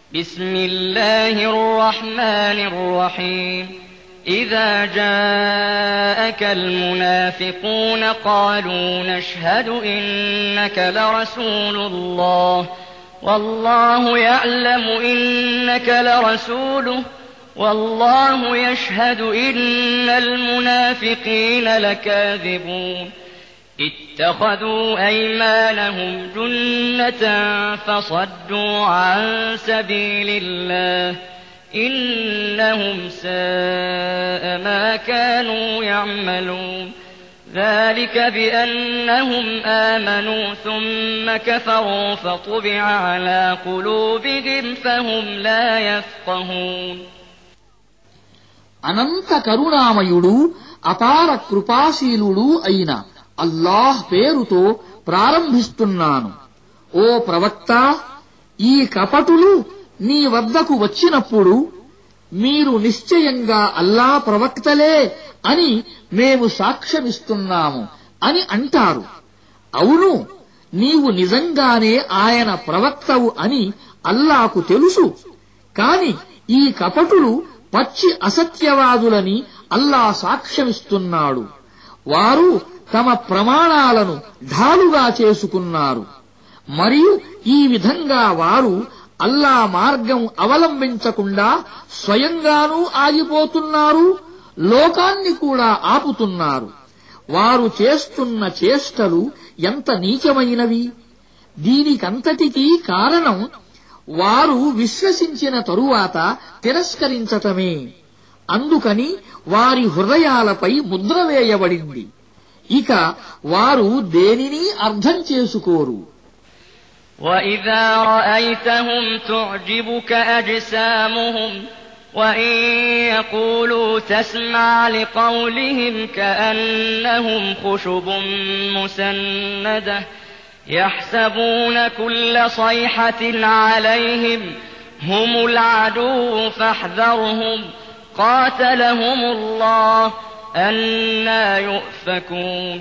بسم الله الرحمن الرحيم إذا جاءك المنافقون قالوا نشهد إنك لرسول الله والله يعلم إنك لرسوله والله يشهد إن المنافقين لكاذبون اتخذوا أيمانهم جنة فصدوا عن سبيل الله إنهم ساء ما كانوا يعملون ذلك بأنهم آمنوا ثم كفروا فطبع على قلوبهم فهم لا يفقهون అనంత కరుణామయుడు అపార కృపాశీలుడు అయిన అల్లాహ్ పేరుతో ప్రారంభిస్తున్నాను. ఓ ప్రవక్త, ఈ కపటులు నీ వద్దకు వచ్చినప్పుడు మీరు నిశ్చయంగా అల్లాహ్ ప్రవక్తలే అని మేము సాక్ష్యమిస్తున్నాము అని అంటారు. అవును, నీవు నిజంగానే ఆయన ప్రవక్తవు అని అల్లాహకు తెలుసు. కాని ఈ కపటులు పచ్చి అసత్యవాదులని అల్లాహ్ సాక్ష్యమిస్తున్నాడు. వారు తమ ప్రమాణాలను ఢాలుగా చేసుకున్నారు. మరియు ఈ విధంగా వారు అల్లాహ్ మార్గం అవలంబించకుండా స్వయంగానూ ఆగిపోతున్నారు, లోకాన్ని కూడా ఆపుతున్నారు. వారు చేస్తున్న చేష్టలు ఎంత నీచమైనవి! దీనికంతటికీ కారణం వారు విశ్వసించిన తరువాత తిరస్కరించటమే. అందుకని వారి హృదయాలపై ముద్ర వేయబడింది. ఇక వారు దేనిని అర్థం చేసుకోరు. وَإِذَا رَأَيْتَهُمْ تُعْجِبُكَ أَجْسَامُهُمْ وَإِن يَقُولُوا تَسْمَعْ لِقَوْلِهِمْ كَأَنَّهُمْ خُشُبٌ مُّسَنَّدَةٌ يَحْسَبُونَ كُلَّ صَيْحَةٍ عَلَيْهِمْ هُمُ الْعَدُوُّ فَاحْذَرْهُمْ قَاتَلَهُمُ اللَّهُ أَنَّىٰ يُؤْفَكُونَ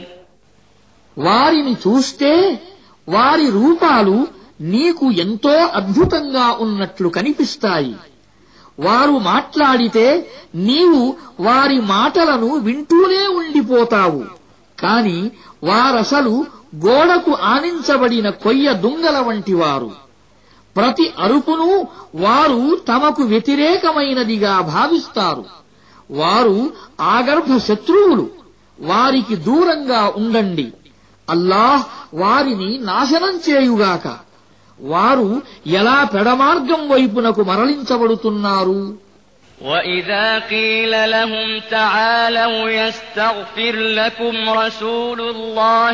వారిని చూస్తే వారి రూపాలు నీకు ఎంతో అద్భుతంగా ఉన్నట్లు కనిపిస్తాయి. వారు మాట్లాడితే నీవు వారి మాటలను వింటూనే ఉండిపోతావు. కాని వారసలు గోడకు ఆనించబడిన కొయ్య దుంగల వంటివారు. ప్రతి అరుపును వారు తమకు వ్యతిరేకమైనదిగా భావిస్తారు. వారు ఆగర్భ శత్రువులు. వారికి దూరంగా ఉండండి. అల్లాహ్ వారిని నాశనం చేయుగాక. వారు ఎలా పెడమార్గం వైపునకు మరలించబడుతున్నారు. وَإِذَا قِيلَ لَهُمْ تَعَالَوْا يَسْتَغْفِرْ لَكُمْ رَسُولُ اللَّهِ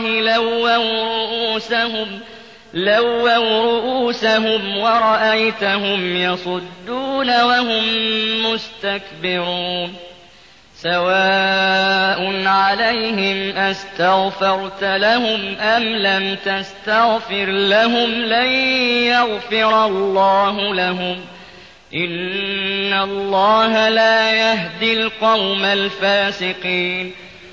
لَوَّوْا رُءُوسَهُمْ وَرَأَيْتَهُمْ يَصُدُّونَ وَهُمْ مُسْتَكْبِرُونَ سَوَاءٌ عَلَيْهِمْ أَسْتَغْفَرْتَ لَهُمْ أَمْ لَمْ تَسْتَغْفِرْ لَهُمْ لَن يَغْفِرَ اللَّهُ لَهُمْ إِنَّ اللَّهَ لَا يَهْدِي الْقَوْمَ الْفَاسِقِينَ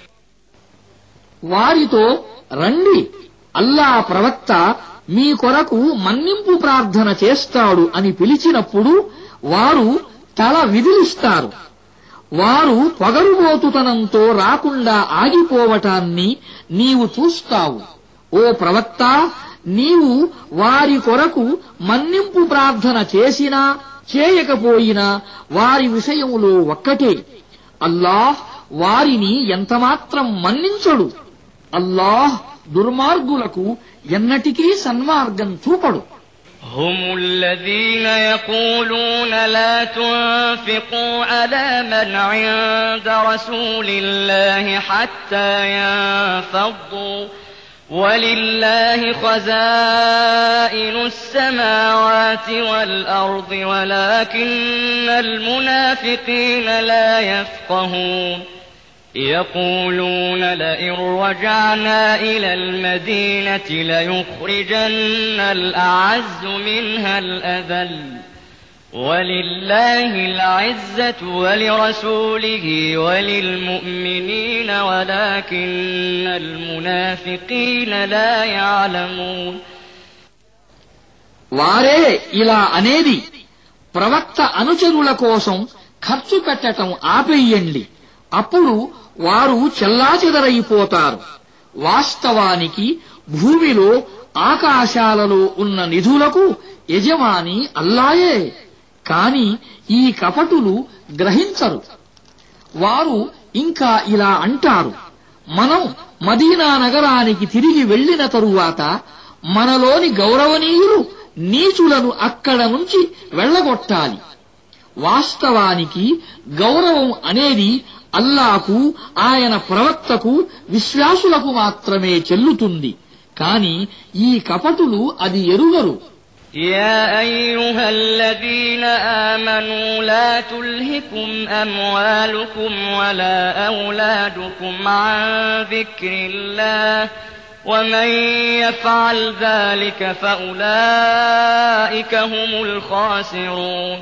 వారితో రండి, అల్లాహ్ ప్రవక్త మీ కొరకు మన్నింపు ప్రార్థన చేస్తాడు అని పిలిచినప్పుడు వారు తల విదిలిస్తారు. వారు పొగరుబోతుతనంతో రాకుండా ఆగిపోవటాన్ని నీవు చూస్తావు. ఓ ప్రవక్త, నీవు వారి కొరకు మన్నింపు ప్రార్థన చేసినా చేయకపోయినా వారి విషయములో ఒక్కటే. అల్లాహ్ వారిని ఎంతమాత్రం మన్నించడు. అల్లాహ్ దుర్మార్గులకు ఎన్నటికీ సన్మార్గం చూపడు. هم الذين يقولون لا تنفقوا على من عند رسول الله حتى ينفضوا ولله خزائن السماوات والأرض ولكن المنافقين لا يفقهون يقولون لئن رجعنا إلى المدينة ليخرجن الأعز منها الأذل ولله العزة ولرسوله وللمؤمنين ولكن المنافقين لا يعلمون వారే ఇలా అనేది, ప్రవక్త అనుచరుల కోసం ఖర్చు పెట్టటం ఆపేయండి. అప్పుడు వారు చెల్లాచెదరైపోతారు. వాస్తవానికి భూమిలో ఆకాశాలలో ఉన్న నిధులకు యజమాని అల్లాయే. కాని ఈ కపటులు గ్రహించరు. వారు ఇంకా ఇలా అంటారు, మనం మదీనా నగరానికి తిరిగి వెళ్లిన తరువాత మనలోని గౌరవనీయులు నీచులను అక్కడ నుంచి వెళ్లగొట్టాలి. వాస్తవానికి గౌరవం అనేది అల్లాకు, ఆయన ప్రవక్తకు, విశ్వాసులకు మాత్రమే చెల్లుతుంది. కాని ఈ కపటులు అది ఎరుగరు. يا أيها الذين آمنوا لا تلهكم أموالكم ولا أولادكم عن ذكر الله ومن يفعل ذلك فأولئك هم الخاسرون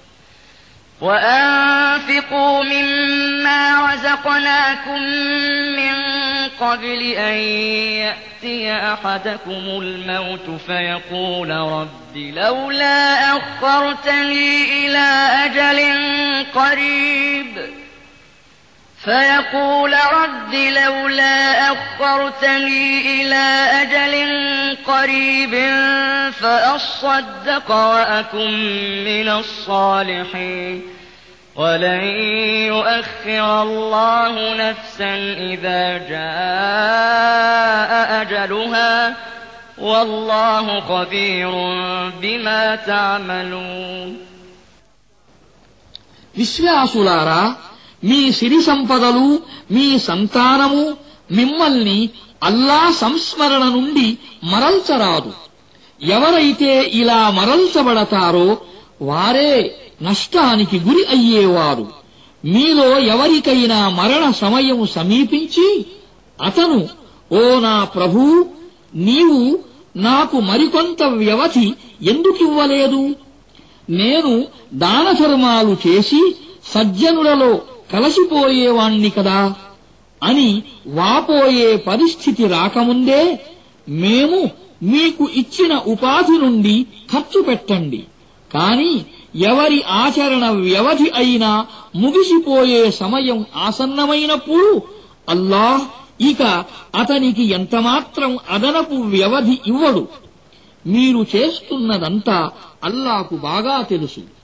وأنفقوا مما رزقناكم من قبل أن يأتي أحدكم الموت فيقول رب لولا أخرتني إلى أجل قريب فأصدق وأكن من الصالحين ولن يؤخر الله نفسا إذا جاء أجلها والله خبير بما تعملون. విశ్వాసులారా, మీ సిరి సంపదలు, మీ సంతానము మిమ్మల్ని అల్లా సంస్మరణ నుండి మరల్చరాదు. ఎవరైతే ఇలా మరల్చబడతారో వారే నష్టానికి గురి అయ్యేవారు. మీలో ఎవరికైనా మరణ సమయం సమీపించి అతను, ఓ నా ప్రభూ, నీవు నాకు మరికొంత వ్యవధి ఎందుకివ్వలేదు? నేను దానధర్మాలు చేసి సజ్జనులలో కలసిపోయేవాణ్ణి కదా అని వాపోయే పరిస్థితి రాకముందే మేము మీకు ఇచ్చిన ఉపాధి నుండి ఖర్చు పెట్టండి. కాని ఎవరి ఆచరణ వ్యవధి అయినా ముగిసిపోయే సమయం ఆసన్నమైనప్పుడు అల్లాహ్ ఇక అతనికి ఎంతమాత్రం అదనపు వ్యవధి ఇవ్వడు. మీరు చేస్తున్నదంతా అల్లాకు బాగా తెలుసు.